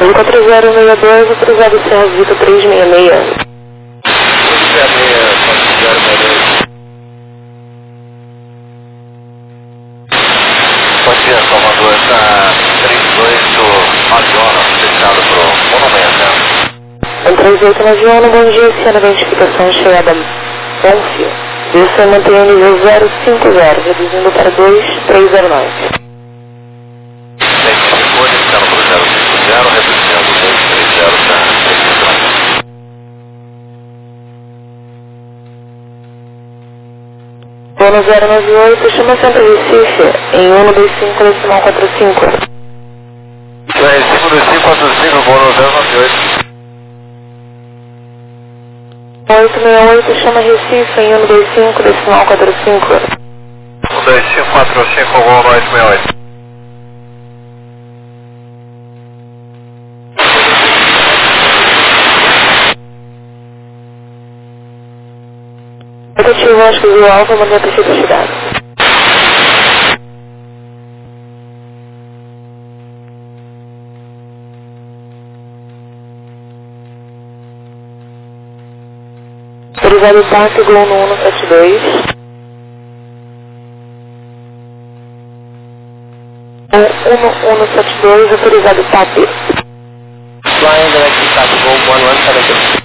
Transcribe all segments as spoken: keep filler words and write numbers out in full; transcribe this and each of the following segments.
Azul quatro zero seis dois, autorizado Serra Vita três seis seis. Bom dia, Salvador, está três oito Aviona, fechado para o Monumento. três oito Aviona, bom dia, cena de identificação chegada Bonfio. Isso é manter o nível zero cinco zero, reduzindo para dois três zero nove. Técnico de cor, iniciando para o zero cinco zero, reduzindo dois três zero para três zero nove. Bono zero nove oito, chama Centro Recife, em um dois cinco, decimal quatro cinco. Recife dois cinco quatro cinco, Bono zero nove oito. oito seis oito, chama Recife, em um dois cinco, decimal quatro cinco. um dois cinco quatro cinco, Bono oito seis oito. Negativo, acho que o alfa, mandei a prefeita chegar. Autorizado T A P, Gol no um sete dois. um um sete dois, autorizado T A P. Flying direct T A P, Gol one one seven two.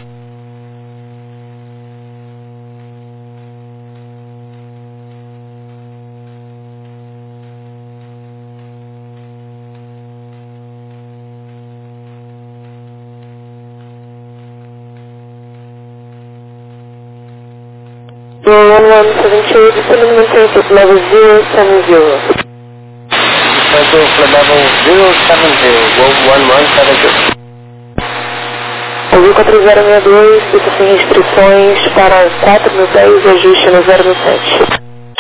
one one seven two, descending maintain at level zero seven zero. Descendo para level zero seven zero, Gol one one seven two. Azul quatro zero seis dois, pista sem restrições para quatro mil dez e ajuste no zero sete.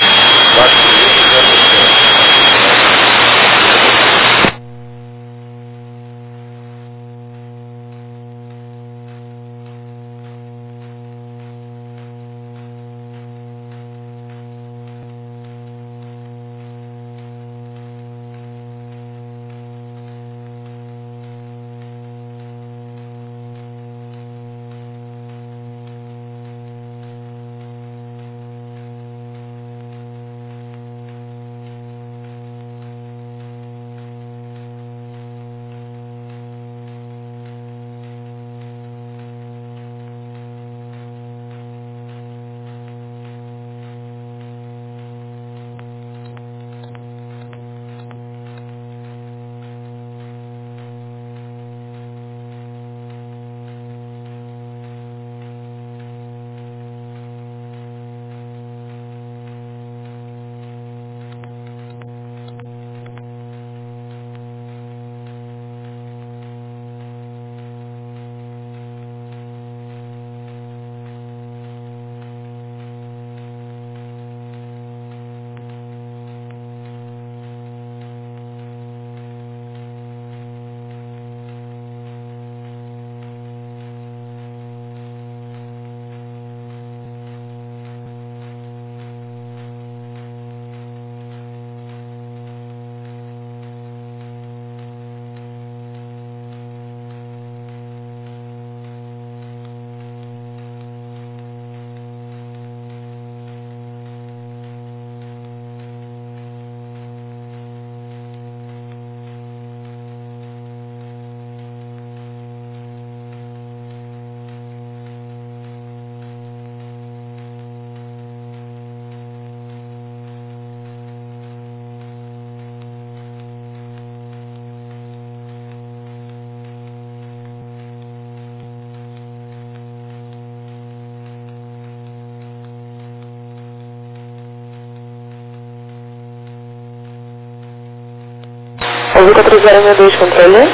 Azul quatro zero seis dois, controle.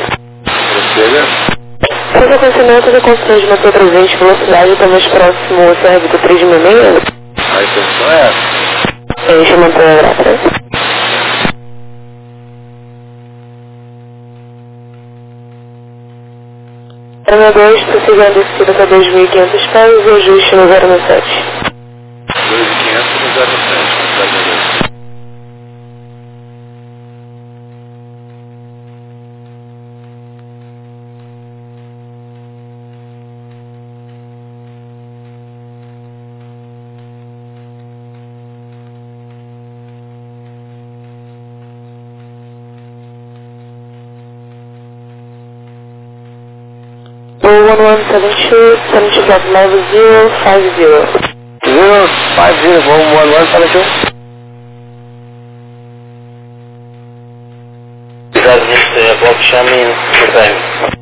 Chega. Faz aconselhamento de constrangimento a trezentos velocidade até mais próximo ao Serra Vita três seis seis. A intenção é essa. Enche, mantenha a graça. zero dois, prosseguindo a descida até dois mil e quinhentos pés e ajuste no zero sete. dois mil e quinhentos no zero sete. one one seven two, seven two flight level zero five zero. zero five zero, Go one one seven two. That's Bob Shamin, the time.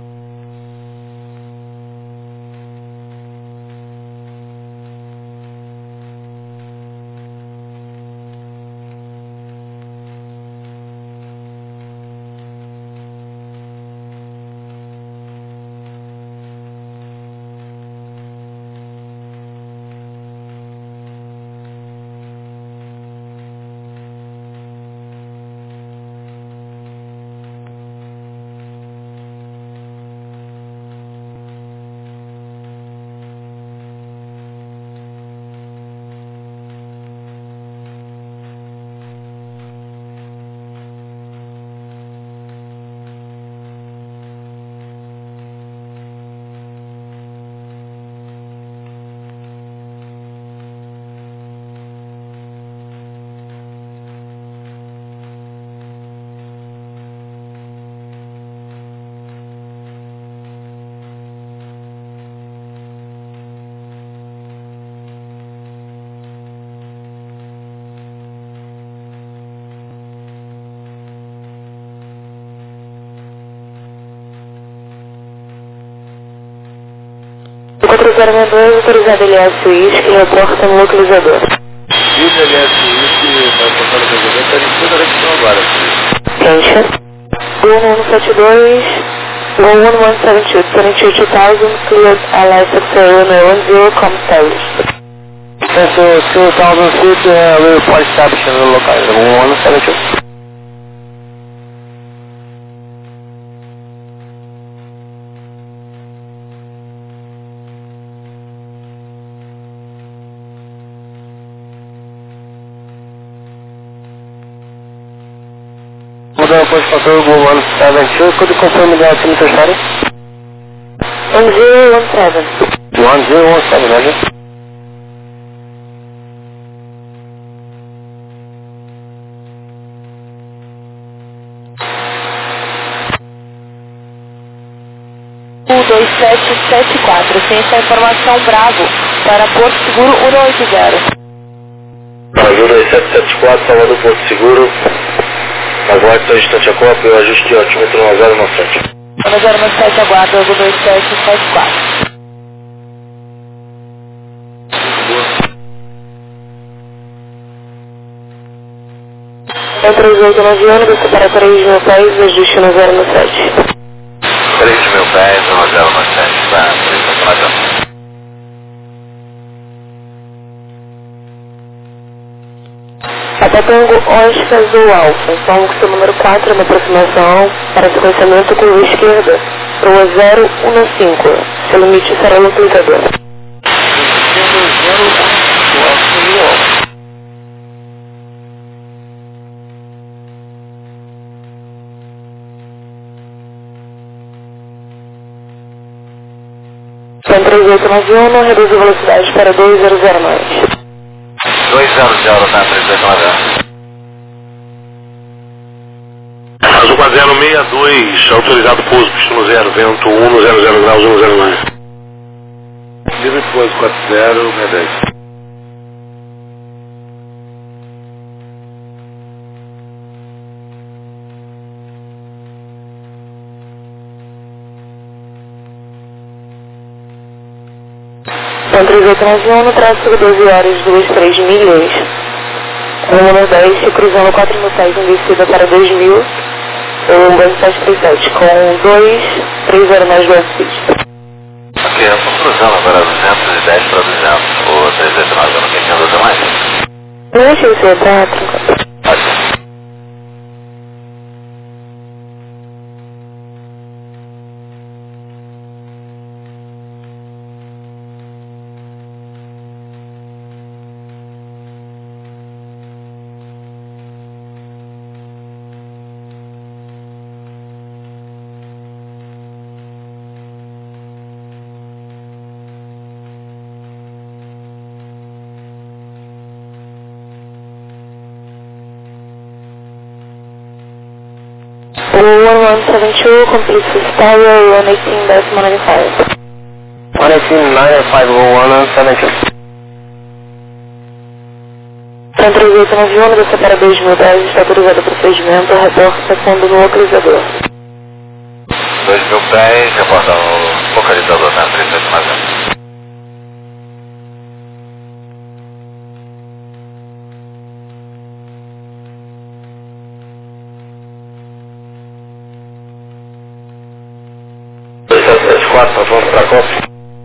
quatro zero seis dois, autorizado L S Whisky, que reporta no localizador. Isso, L S Whisky, vai reportar no localizador, está em toda a região agora. Quencha. Go one one seven dois, Go one one seven two, twenty-two two thousand, cleared L S X A one one zero, com established. So, two thousand feet, uh, we report established in the localizer, one one seven two. Mudando a posição Go one seven two, could you confirm the altimeter status? one zero one seven. one zero one seven, roger. um dois sete sete quatro, sem essa informação Bravo, para Porto Seguro um oito zero. um dois sete sete quatro, Salvador Porto Seguro. Aguarde seu instante a cópia, o ajuste de altímetro um zero nove sete. um zero nove sete, aguarda um dois sete sete quatro. É três oito nove ônibus, para três mil pés, ajuste no zero nove sete. três mil pés, um zero nove sete, tá, três mil pés. Atatango Oscar Azul Alfa, então o seu número quatro, uma aproximação para sequenciamento com a esquerda, para o zero um cinco, seu limite será o localizador. São três oito nove um, reduz a velocidade para dois zero zero nove. dois zero zero, tá, três oito nove um. Azul quatro zero seis dois, autorizado pouso, pistão zero, vento um, zero zero graus, um zero nove. Livre pouso quatro zero, seis dez. São três oito nove um, no tráfego doze horas, duas três milhas. Rumo Nordeste, cruzando quatro mil pés em descida para dois mil, um banho sete três sete, com dois três zero mais do assist. Ok, eu estou cruzando agora duzentos e dez para duzentos, ou três oito nove, eu não quero nada mais. Não achei que você ia estar tranquilo. Ok. one one seven two, complete with tower, one eighteen, decimal ninety-five. one eighteen nine five oh one seven two. Trem três oito nove um, desce para dois mil e dez, está autorizado o procedimento, reporta fundo no localizador. dois mil e dez, reporta o localizador na três oito nove um. dois sete sete quatro, nós vamos para a Copa.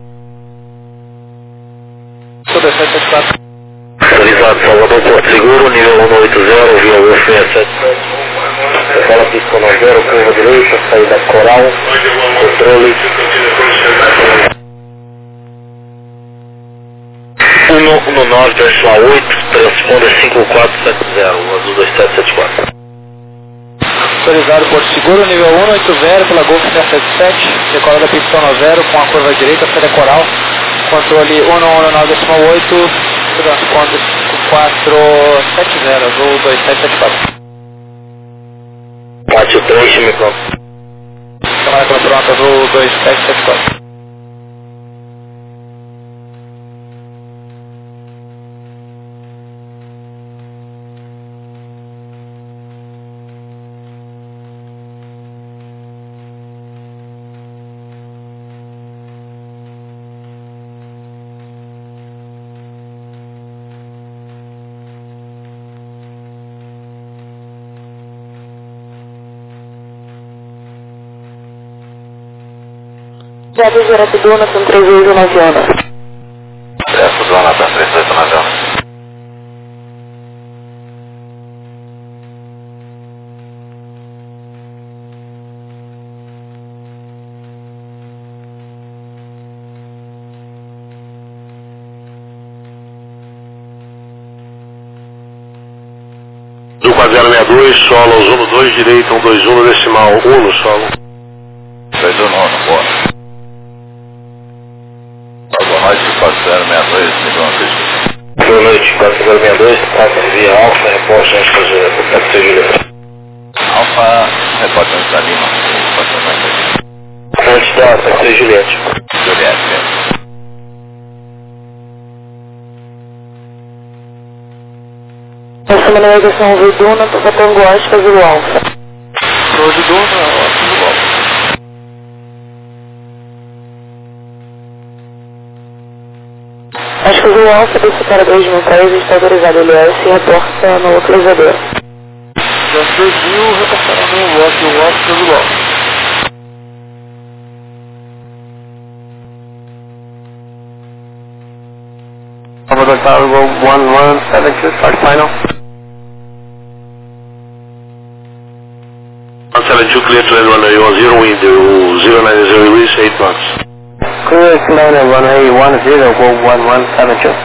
dois sete sete quatro. Autorizado Salvador Porto Seguro, nível um oito zero, via U F seis sete sete. Fala pista nove zero, curva direita, saída Coral, controle. um um nove, verso A oito, transponder cinco quatro sete zero, azul dois sete sete quatro. Autorizado Porto Seguro, nível um oito zero, pela Golf seis sete sete, decola da pista nove zero, com a curva direita, saída Coral, controle um um nove oito, transponder cinco quatro sete zero, azul dois sete sete quatro. Pátio três, time pronto. Câmara pronta, azul dois sete sete quatro. Jato direto Duna, são três oito nove um. Direto Duna, tá três oito nove um. Do quatro zero seis dois, solo, Zuno dois, direito, um dois um, decimal, um no solo. dois um nove, boa. quatro zero seis dois, boa noite, quatro zero seis dois, taxa via Alfa, repórter antes da Julieta, pode ser Julieta. Alfa, repórter antes da Lima, antes da, pode ser Julieta. Julieta. Essa manualização V Duna, para Tango Oscar do Alfa. Hoje Duna, Oscar do Alfa. Acho que o Alfa desse para dois mil e três está autorizado L S e reporta no localizador. Das dois mil, reportaram no Oscar do Oscar do Alfa. Salvador Tower, roll one one seven two, start final. one seven two, clear to land runway one zero, wind zero nine zero, release eight knots. Clear to land at runway one zero, roll one one seven two.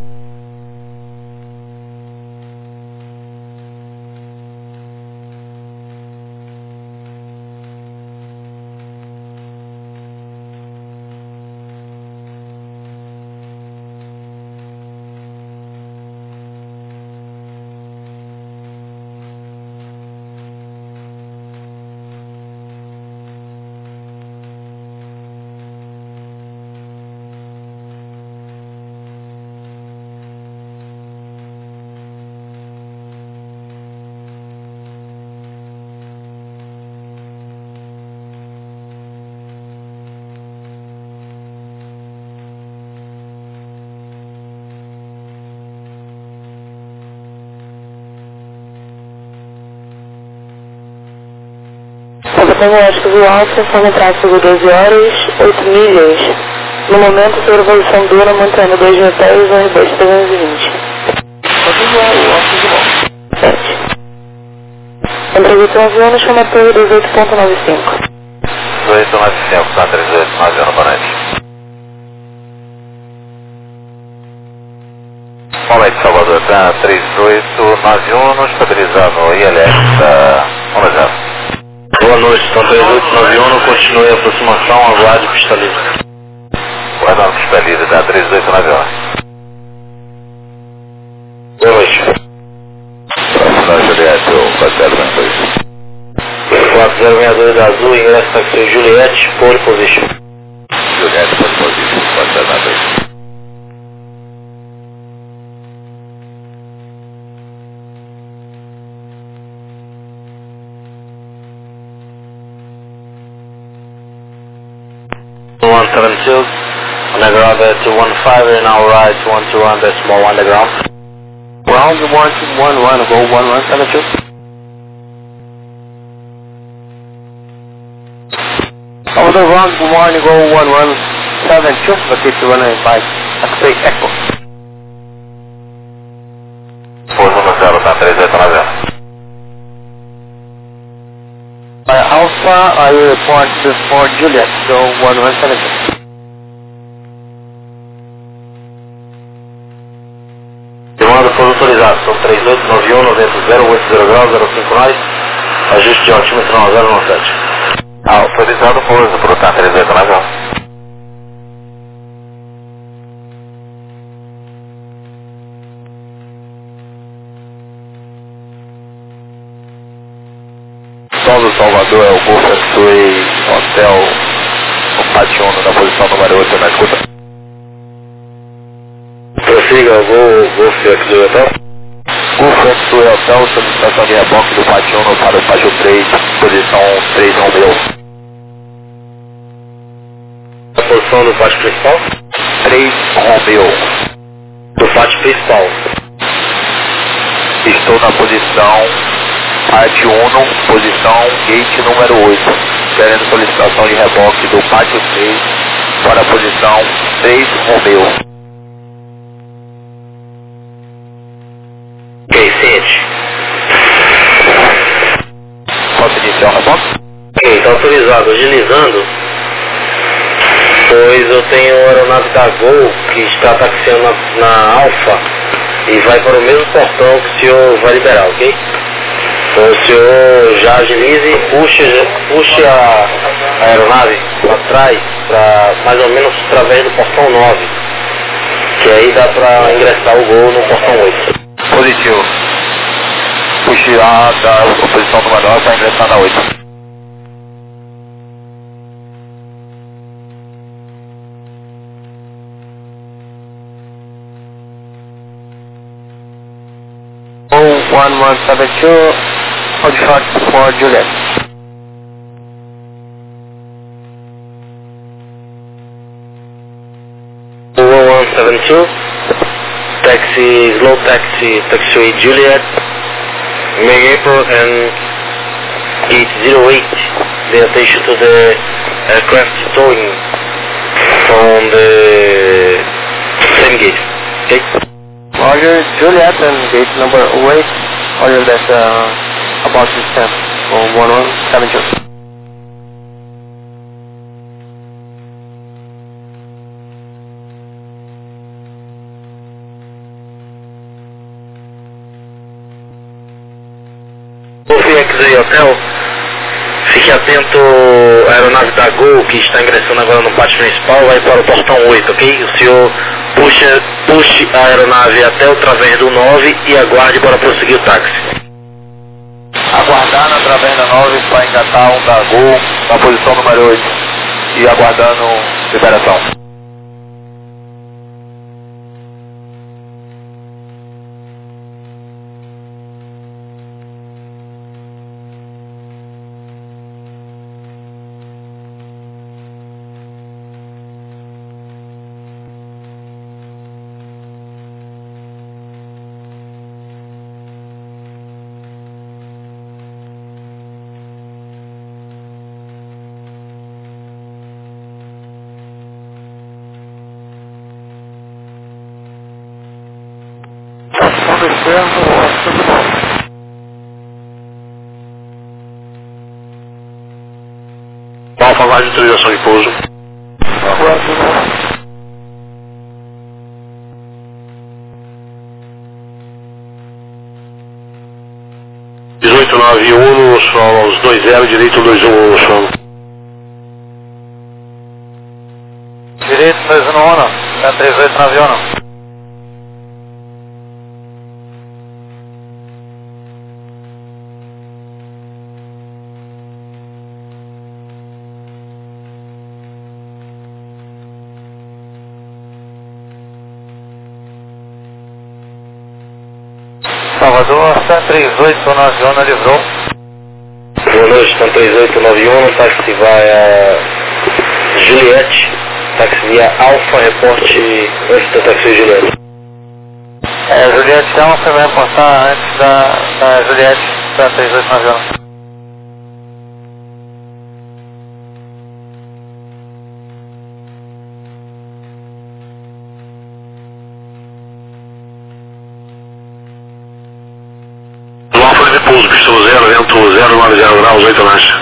Tango Oscar do Alfa, forma tráfego doze horas, oito milhas. No momento, sobreposição Duna, mantendo dois mil e dez, um R dois trezentos e vinte. Pode igual, o Oscar do Alfa. sete. Entrevista nove anos, chama torre dezoito ponto noventa e cinco. dezoito nove cinco, tá três oito nove um, boa noite. Boa noite, Salvador, tá três oito nove um, estabilizado I L S da um zero. Boa noite, tá três oito nove um, continue a aproximação, aguarde pista livre. Guarda pista livre, da três oito nove um. Boa noite. Próxima Juliette, quatro zero seis dois. quatro zero seis dois da Azul, ingresso taxi Juliette, pole position. Juliette, pode position, pode ser nada aí. one seven two, underground at two one five, and now right one two one decimal one underground. Ground one two one one, go one one seven two. Over the round one, go one one seven two, but it's one nine five. That's the echo. four one zero, tá três oito nove. Uh, Alpha, I will report to for Juliet, so one one seven two. Demanda for autorizado, são três oito nove um, noventa zero oito zero graus, zero cinco nove, ajuste de altímetro nove zero nove sete. Autorizado pouso, por tá três oito nove um. Som do Salvador é o Golf X-Ray Hotel, o Pationo na posição número oito, na escuta. Prossiga, Golf X-Ray Hotel. Golf X-Ray Hotel, solicitação de reboque do Pationo para o Pátio três, posição três Romeu. A posição do pátio principal? três Romeu. Do pátio principal. Estou na posição Parte um, posição gate número oito, querendo solicitação de reboque do pátio três para a posição três Romeu. Ok, sente. Posso iniciar o reboque? Ok, está autorizado. Agilizando, pois eu tenho a aeronave da Gol que está taxiando na, na Alfa e vai para o mesmo portão que o senhor vai liberar, ok? Então o senhor já agilize e puxe, puxe a, a aeronave para trás, pra, mais ou menos através do portão nove, que aí dá para ingressar o Gol no portão oito. Positivo. Puxe a da posição número nove para ingressar na oito. one one seven two, hold short for Juliet. one one seven two, taxi, slow taxi, taxiway Juliet, May April and gate zero eight, the attention to the aircraft towing from the same gate, okay? Roger, Juliet and gate number eight, order that uh, about this time, for one one seven two. X-Ray Hotel, fique atento, a aeronave da Gol que está ingressando agora no pátio principal vai para o portão oito, ok? O senhor puxa, puxe a aeronave até o través do nove e aguarde para prosseguir o táxi. Aguardando através da nove para engatar um da Gol na posição número oito e aguardando liberação. Alfa, mais de autorização de pouso. dezoito nove um no solo, aos dois zero, direito dois um no solo. Direito dois um um, é três oito nove um. Salvador, cento e trinta e oito nove um, livrou. Boa noite, cento e trinta e oito nove um, táxi vai a Juliette, táxi via Alfa, reporte antes da táxi Juliette. É, Juliette Alfa vai reportar antes da, da Juliette, cento e trinta e oito nove um. De pouso, pistão zero, vento zero nove zero graus, oito marcha.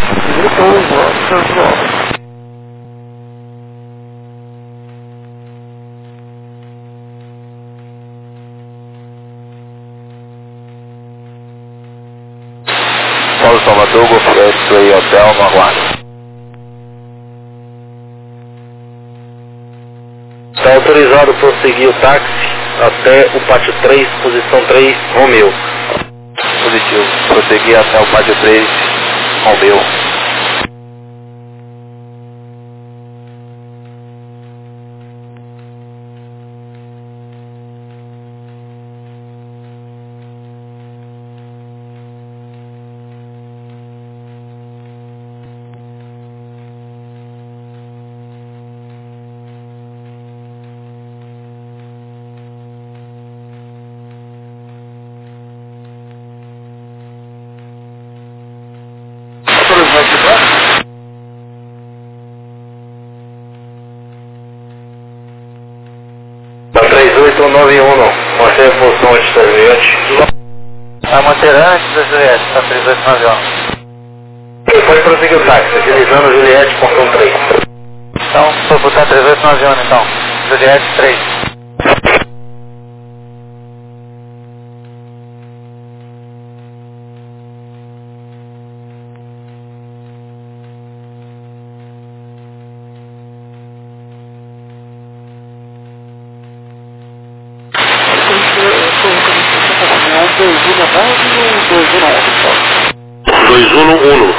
Paulo Salvador, Golf X-Ray Hotel, no aguardo. Está autorizado prosseguir o táxi até o pátio três, posição três, Romeu. Positivo, prosseguir até o pátio três, Romeu. três oito nove um, mantém a posição antes da Juliette. Vai manter antes da Juliette, está três oito nove um. Pode prosseguir o táxi, utilizando Juliette, portão três. Então, vou botar três oito nove um então. Juliette três. dois um um.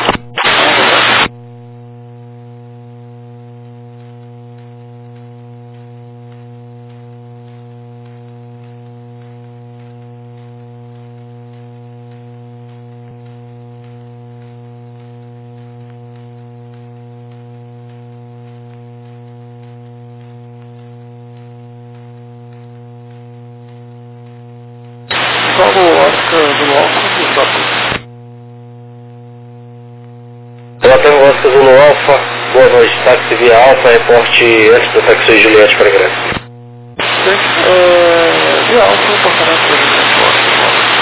Latam Oscar Zulu Alfa, boa noite, táxi via Alfa, reporte antes da táxi Juliette para ingresso. É, via Alfa, apartamento para ingresso.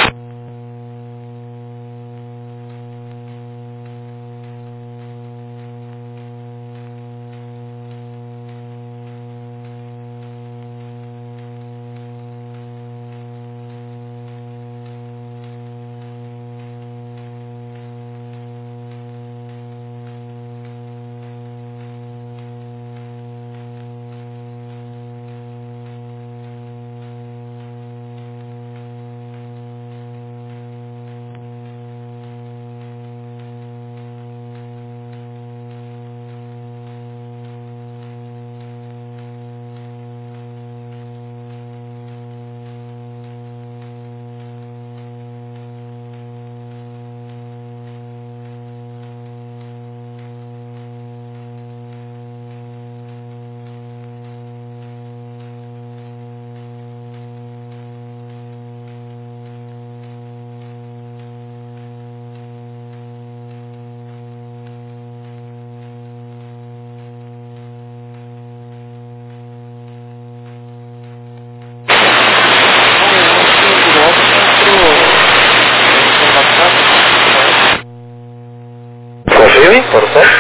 Confirme, por favor.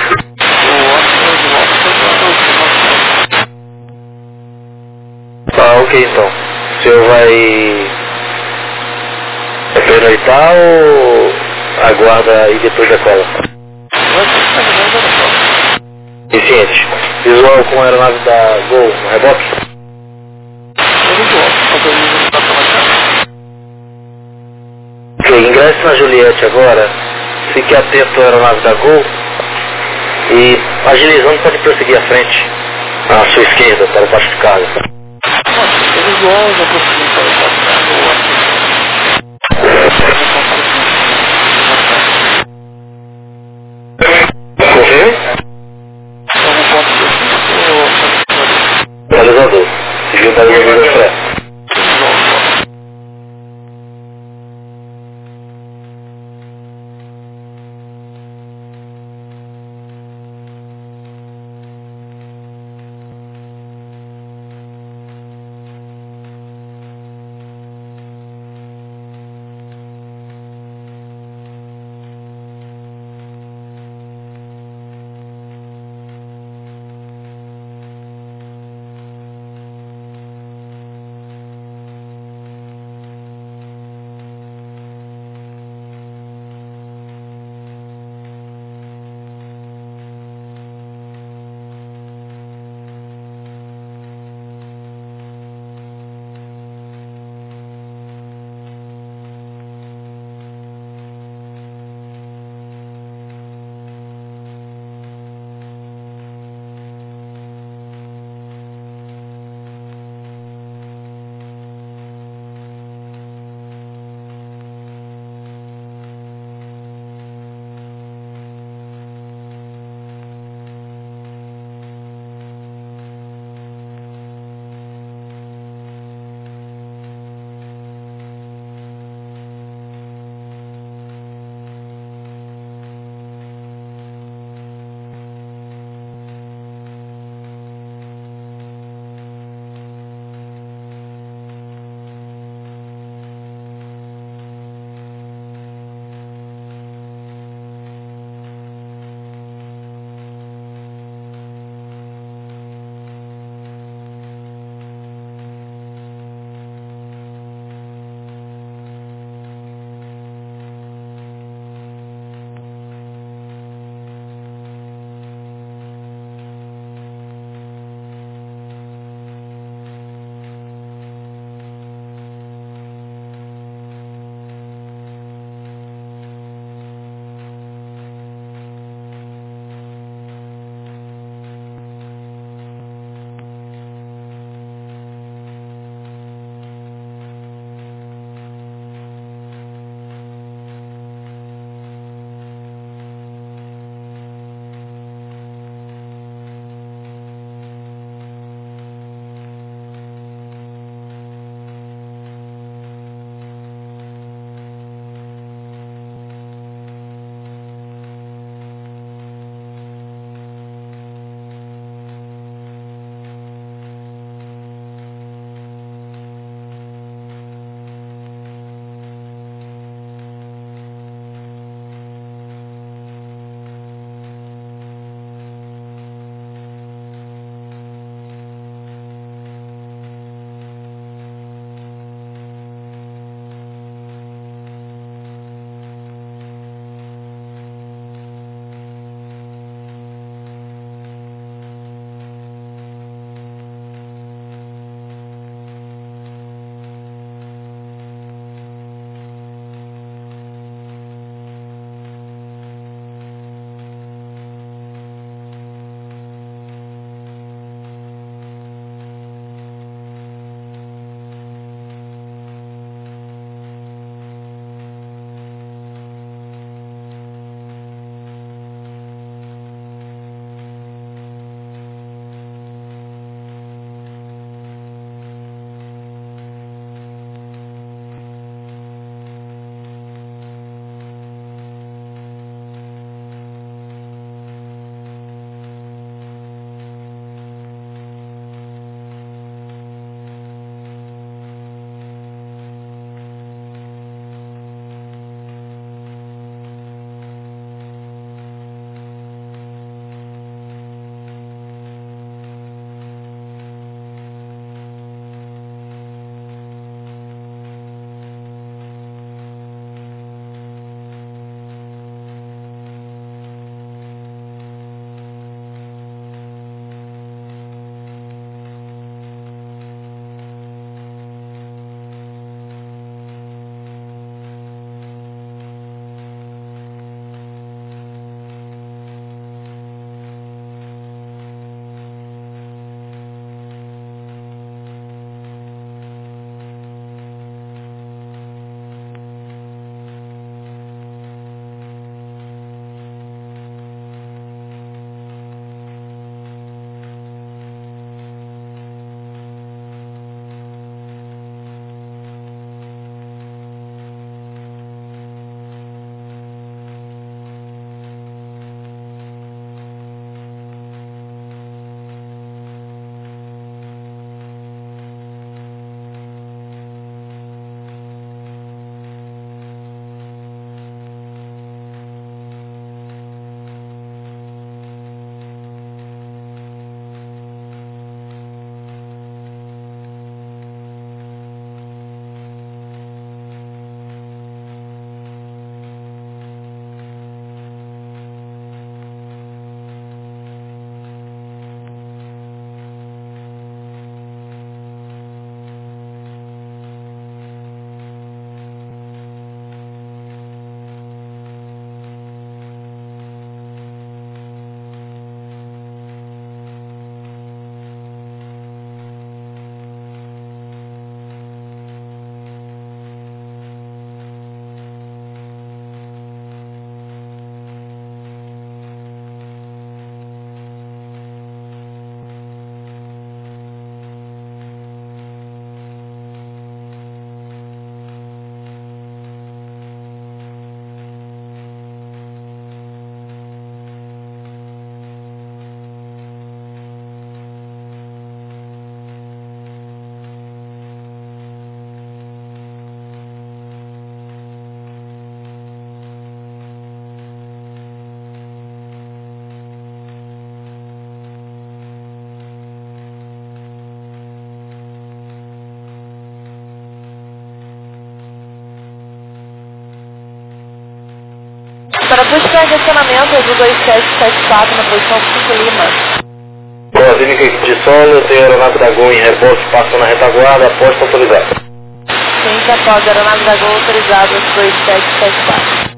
Tá, ok então. O senhor vai pernoitar ou aguarda e depois da cola? Eficiente. Visual com a aeronave da Gol no reboque? Ok, ingresse na Juliette agora. Fique atento à aeronave da Gol e agilizando pode prosseguir à frente, à sua esquerda, para o baixo de carga. Para buscar estacionamento é do dois sete sete quatro na posição cinco Lima. Boa, Clínica Equipe de Solo, eu tenho a aeronave da Gol em repouso, passa na retaguarda, aposta autorizada. Ciência após a aeronave da Gol autorizada dois sete sete quatro.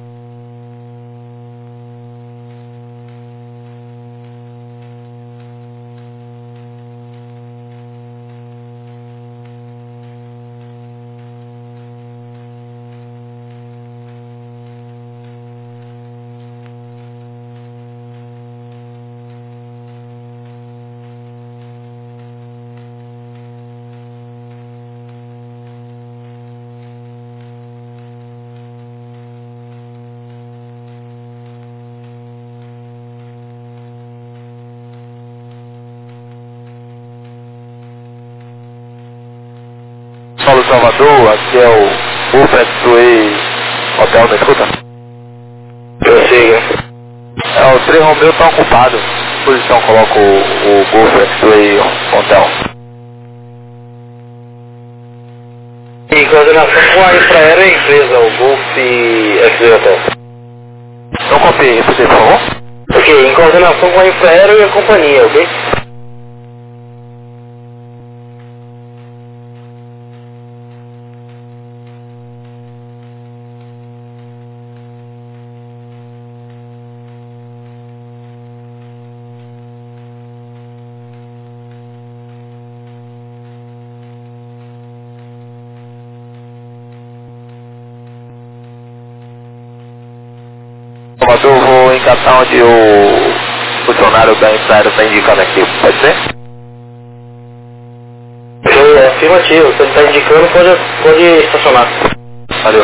Paulo Salvador, aqui é o Wolf X-Way Hotel, me escuta? Prossiga. É, o trem Romeu está ocupado. Posição, coloco o, o Wolf X-Way Hotel. Em coordenação com a infraero e a empresa, o Golf X-Way Hotel. Não copiei, repete, por favor. Ok, em coordenação com a infraero e a companhia, ok? Salvador, vou encaixar onde o funcionário da Infraero está indicando aqui, pode ser? Ok, é afirmativo, se ele está indicando, pode, pode estacionar. Valeu.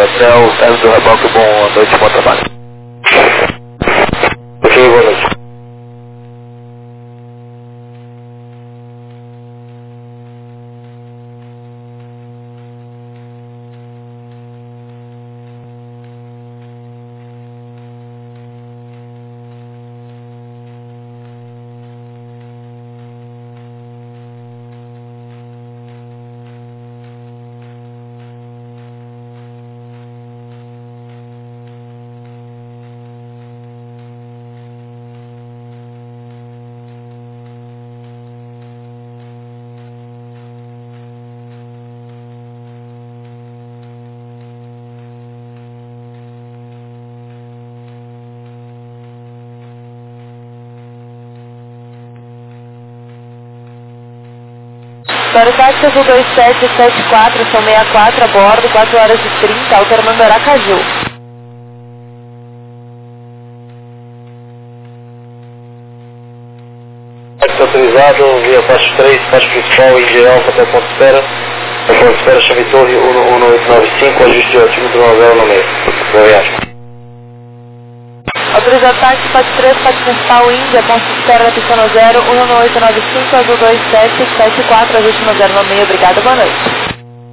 Hotel, serve do reboque, boa noite, bom trabalho. Ok, boa noite. Para o táxi azul dois sete sete quatro, são sessenta e quatro a bordo, quatro horas e trinta, alternando Aracaju. Táxi autorizado, via faixa três, faixa principal, I G Alfa até ponto de espera. A ponto de espera, chave torre um um oito nove cinco, ajuste de altímetro nove no meio. Boa viagem. Autorizado táxi, faixa três, faixa principal, Índia, ponto de espera da pista no zero, um um oito nove cinco, azul dois sete sete quatro, ajuste no zero no meio, obrigada, boa noite.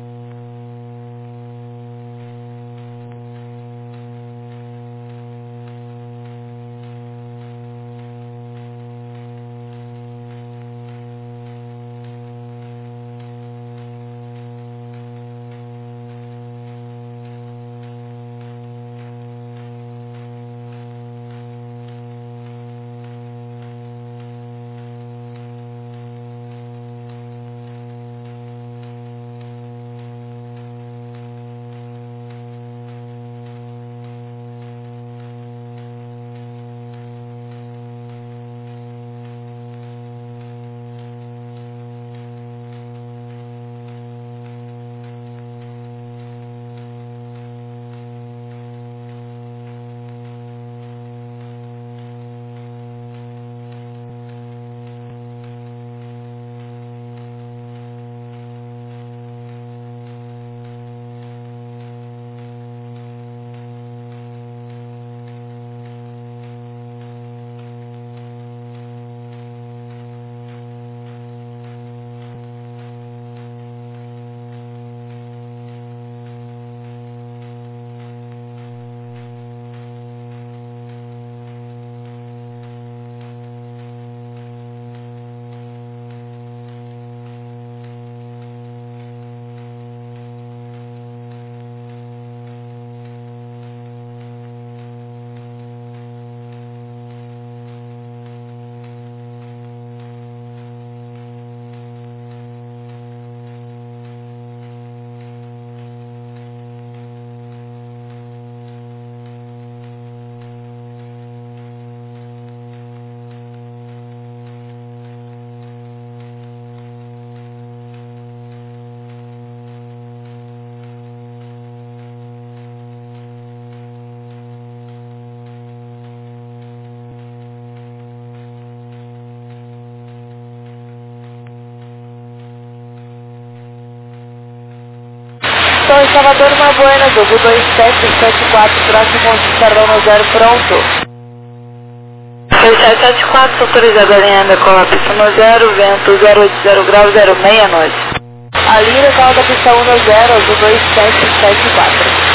Estou em Salvador, uma Buenas, azul dois sete sete quatro, próximo ponto de Sardão no zero, pronto. dois sete sete quatro, autorizado a linha com a pista no zero, vento zero oito zero graus, zero seis noite. A linha com a da pista um no zero, azul dois sete sete quatro.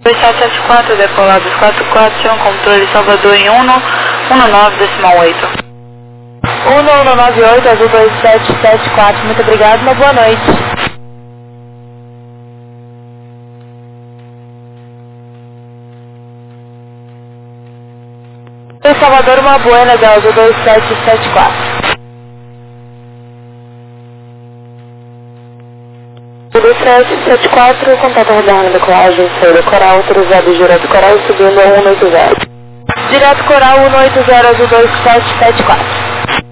dois sete sete quatro, decolados quatro quatro, controle Salvador em um um nove decimal oito. um um nove oito, azul dois sete sete quatro, muito obrigado, uma boa noite. Em Salvador, uma buena da azul dois sete sete quatro. dois sete sete quatro, contato rodando da colagem, saída coral, autorizado direto coral, subindo a um oito zero. Direto coral um oito zero, azul dois sete sete quatro.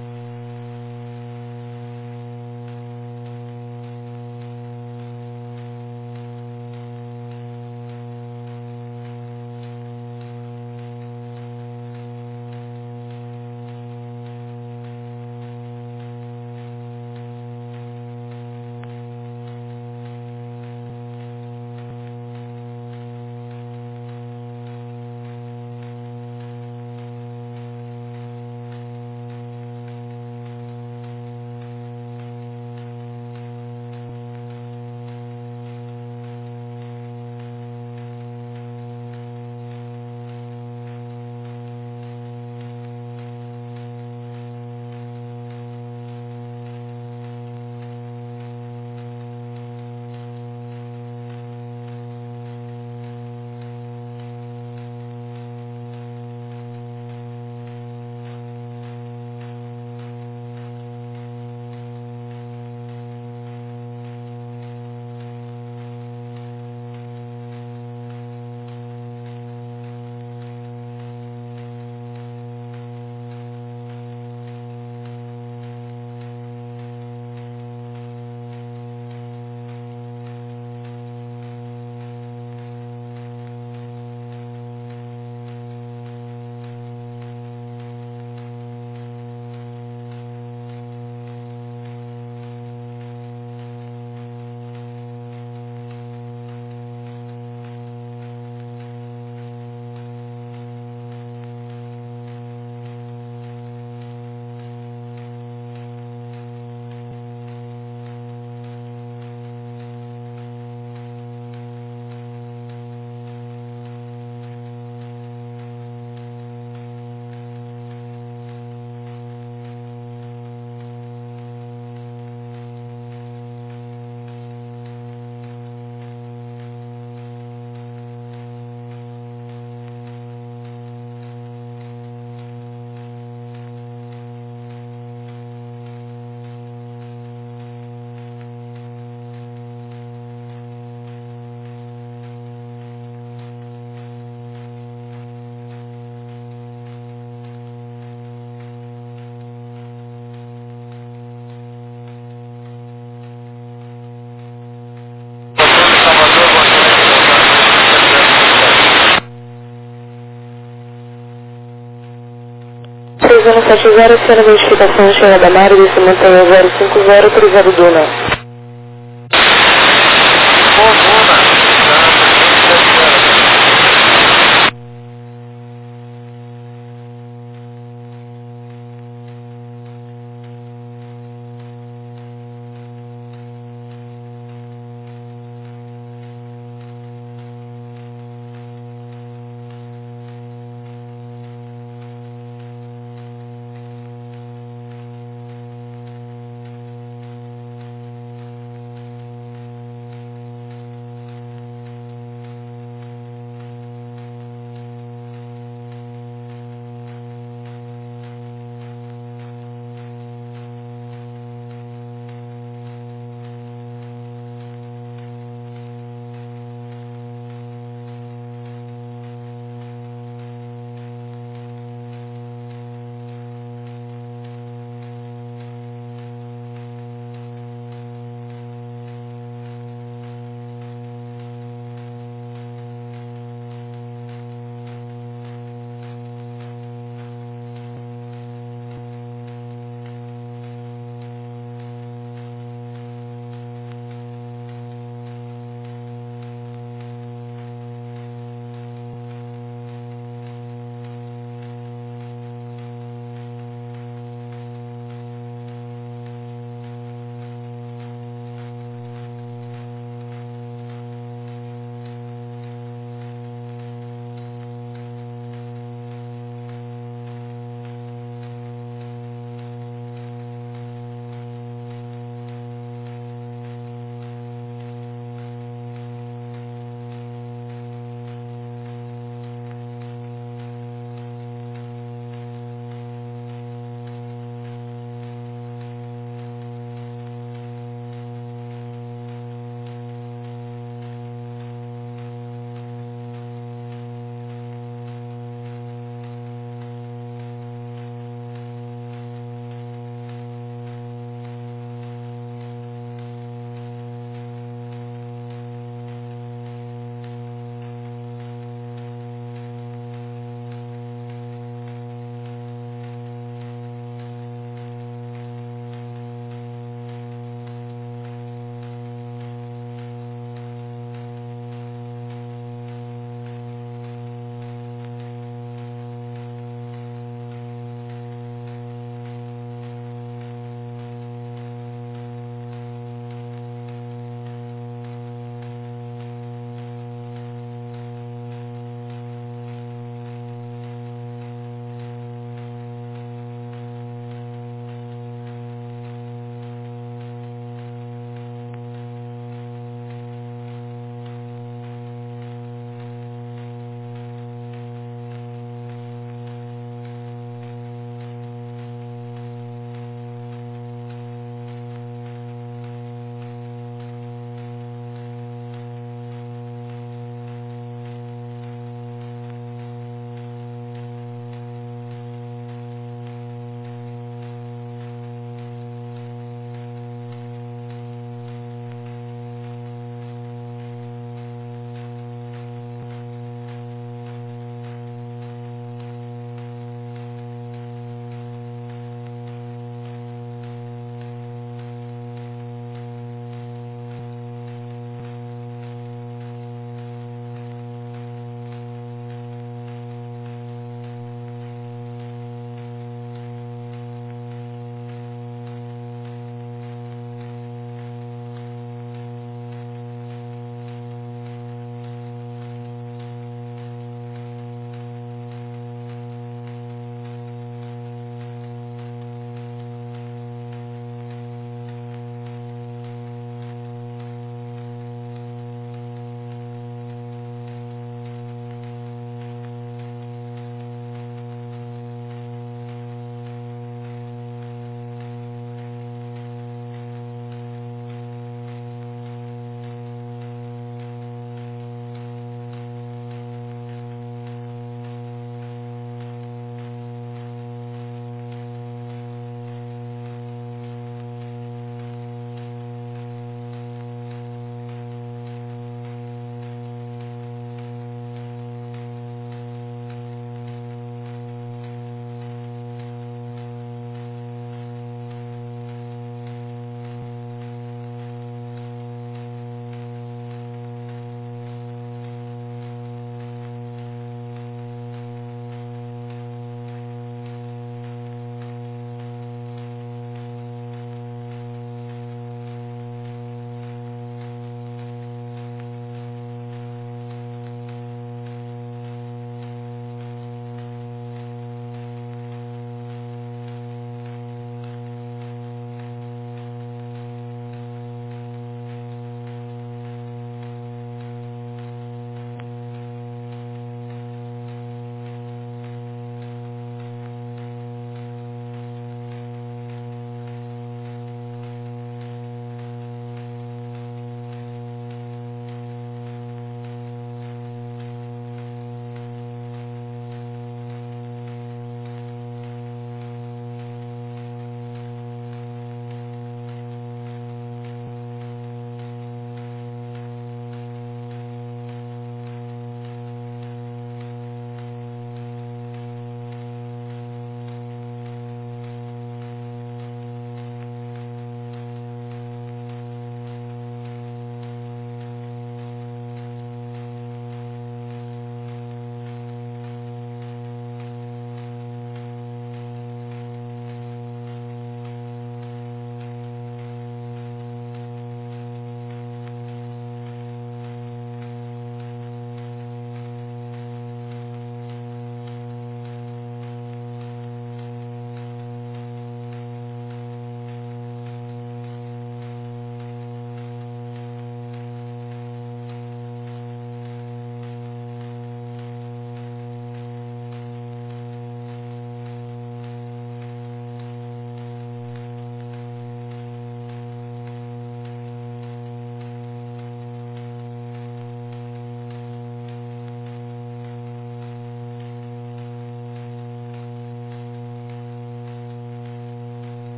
seis um sete zero, sendo identificação Cheira da Mari, desse montanha zero cinco zero, cruzado Duna.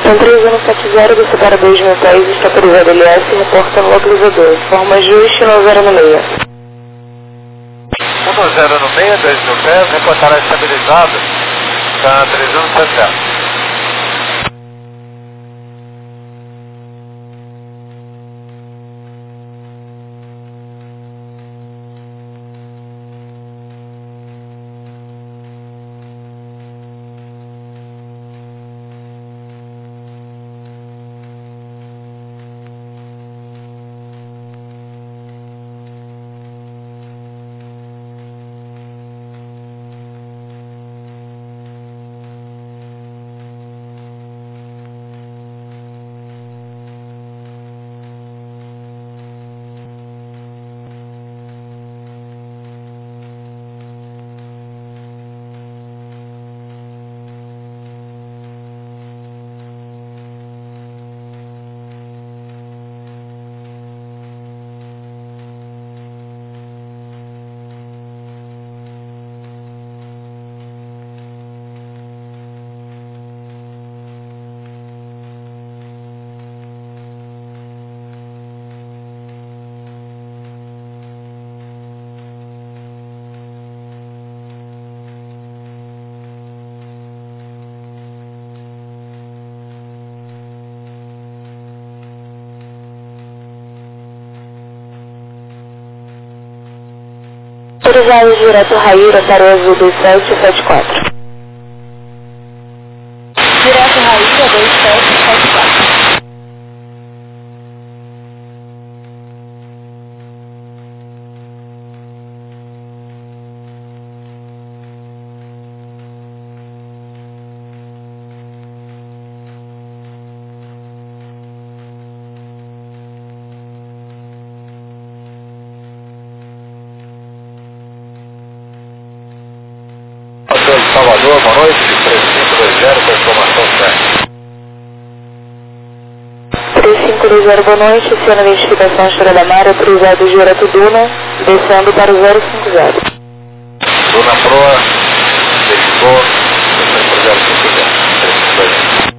três um sete zero, desce para dois mil pés, está autorizado L S, reporta no localizador. Forma ajuste no zero no meio. um zero no meio, dois mil pés, reportará estabilizado, está três um sete zero. Autorizado direto Raíra para o azul dois sete sete quatro. Direto Raíra dois sete sete quatro. Salvador, boa noite, três cinco dois zero, com informação certa. três cinco dois zero, boa noite, cena de identificação Estrela da Mar, autorizado direto Duna, descendo para o zero cinco zero. Duna Proa, verificou, descendo para o zero cinco zero, três cinco dois zero.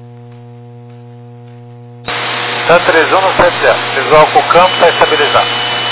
Tá três um sete zero, visual com o campo está estabilizado.